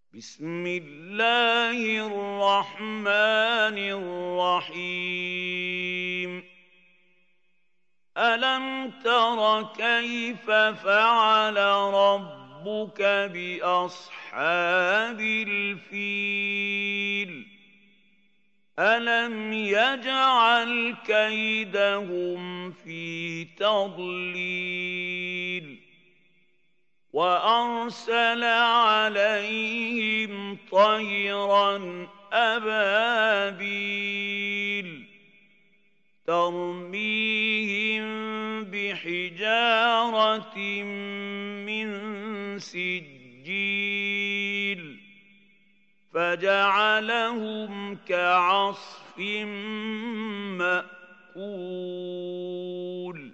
بسم الله الرحمن الرحيم ألم تر كيف فعل ربك بأصحاب الفيل ألم يجعل كيدهم في تضليل وأرسل عليهم طيرا أبابيل ترميهم بحجارة من سجيل فجعلهم كعصف مأكول